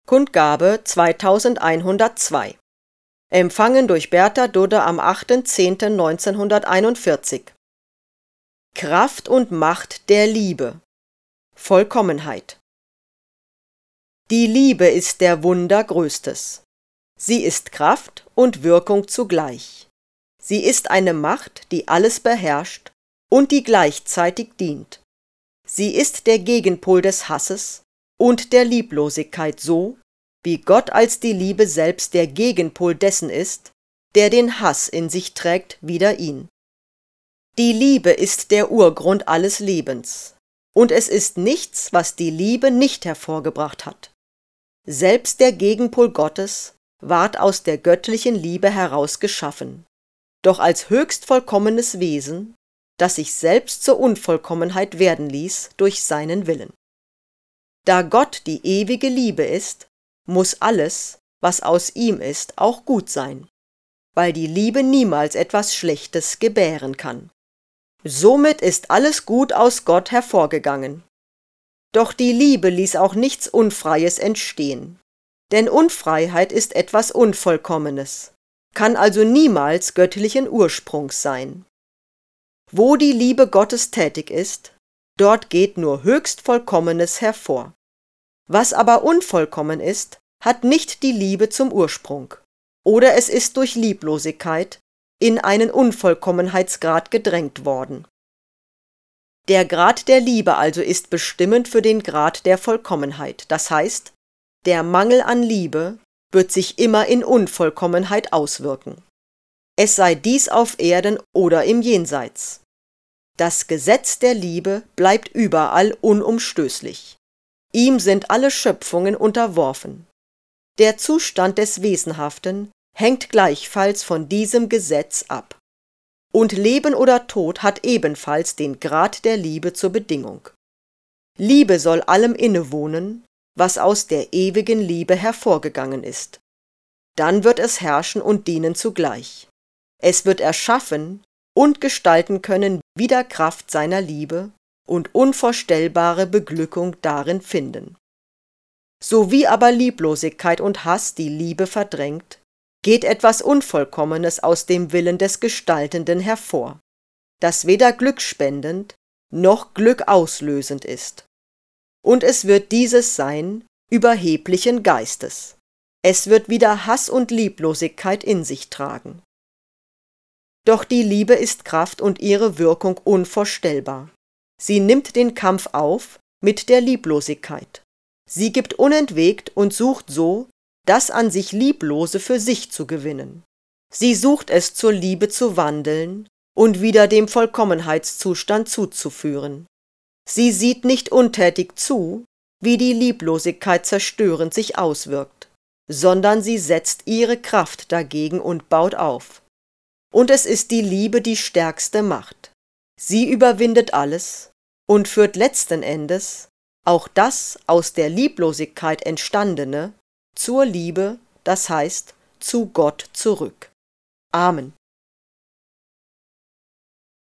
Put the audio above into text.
Kundgabe 2102. Empfangen durch Bertha Dudde am 8.10.1941. Kraft und Macht der Liebe. Vollkommenheit. Die Liebe ist der Wunder Größtes. Sie ist Kraft und Wirkung zugleich. Sie ist eine Macht, die alles beherrscht und die gleichzeitig dient. Sie ist der Gegenpol des Hasses und der Lieblosigkeit so, wie Gott als die Liebe selbst der Gegenpol dessen ist, der den Hass in sich trägt wider ihn. Die Liebe ist der Urgrund alles Lebens, und es ist nichts, was die Liebe nicht hervorgebracht hat. Selbst der Gegenpol Gottes ward aus der göttlichen Liebe heraus geschaffen, doch als höchst vollkommenes Wesen, das sich selbst zur Unvollkommenheit werden ließ durch seinen Willen. Da Gott die ewige Liebe ist, muss alles, was aus ihm ist, auch gut sein, weil die Liebe niemals etwas Schlechtes gebären kann. Somit ist alles Gut aus Gott hervorgegangen. Doch die Liebe ließ auch nichts Unfreies entstehen, denn Unfreiheit ist etwas Unvollkommenes, kann also niemals göttlichen Ursprungs sein. Wo die Liebe Gottes tätig ist, dort geht nur höchst Vollkommenes hervor. Was aber unvollkommen ist, hat nicht die Liebe zum Ursprung, oder es ist durch Lieblosigkeit in einen Unvollkommenheitsgrad gedrängt worden. Der Grad der Liebe also ist bestimmend für den Grad der Vollkommenheit, das heißt, der Mangel an Liebe wird sich immer in Unvollkommenheit auswirken. Es sei dies auf Erden oder im Jenseits. Das Gesetz der Liebe bleibt überall unumstößlich. Ihm sind alle Schöpfungen unterworfen. Der Zustand des Wesenhaften hängt gleichfalls von diesem Gesetz ab. Und Leben oder Tod hat ebenfalls den Grad der Liebe zur Bedingung. Liebe soll allem innewohnen, was aus der ewigen Liebe hervorgegangen ist. Dann wird es herrschen und dienen zugleich. Es wird erschaffen und gestalten können wider Kraft seiner Liebe und unvorstellbare Beglückung darin finden. So wie aber Lieblosigkeit und Hass die Liebe verdrängt, geht etwas Unvollkommenes aus dem Willen des Gestaltenden hervor, das weder glückspendend noch glückauslösend ist. Und es wird dieses sein, überheblichen Geistes. Es wird wieder Hass und Lieblosigkeit in sich tragen. Doch die Liebe ist Kraft und ihre Wirkung unvorstellbar. Sie nimmt den Kampf auf mit der Lieblosigkeit. Sie gibt unentwegt und sucht so, das an sich Lieblose für sich zu gewinnen. Sie sucht es zur Liebe zu wandeln und wieder dem Vollkommenheitszustand zuzuführen. Sie sieht nicht untätig zu, wie die Lieblosigkeit zerstörend sich auswirkt, sondern sie setzt ihre Kraft dagegen und baut auf. Und es ist die Liebe die stärkste Macht. Sie überwindet alles und führt letzten Endes auch das aus der Lieblosigkeit entstandene zur Liebe, das heißt zu Gott zurück. Amen.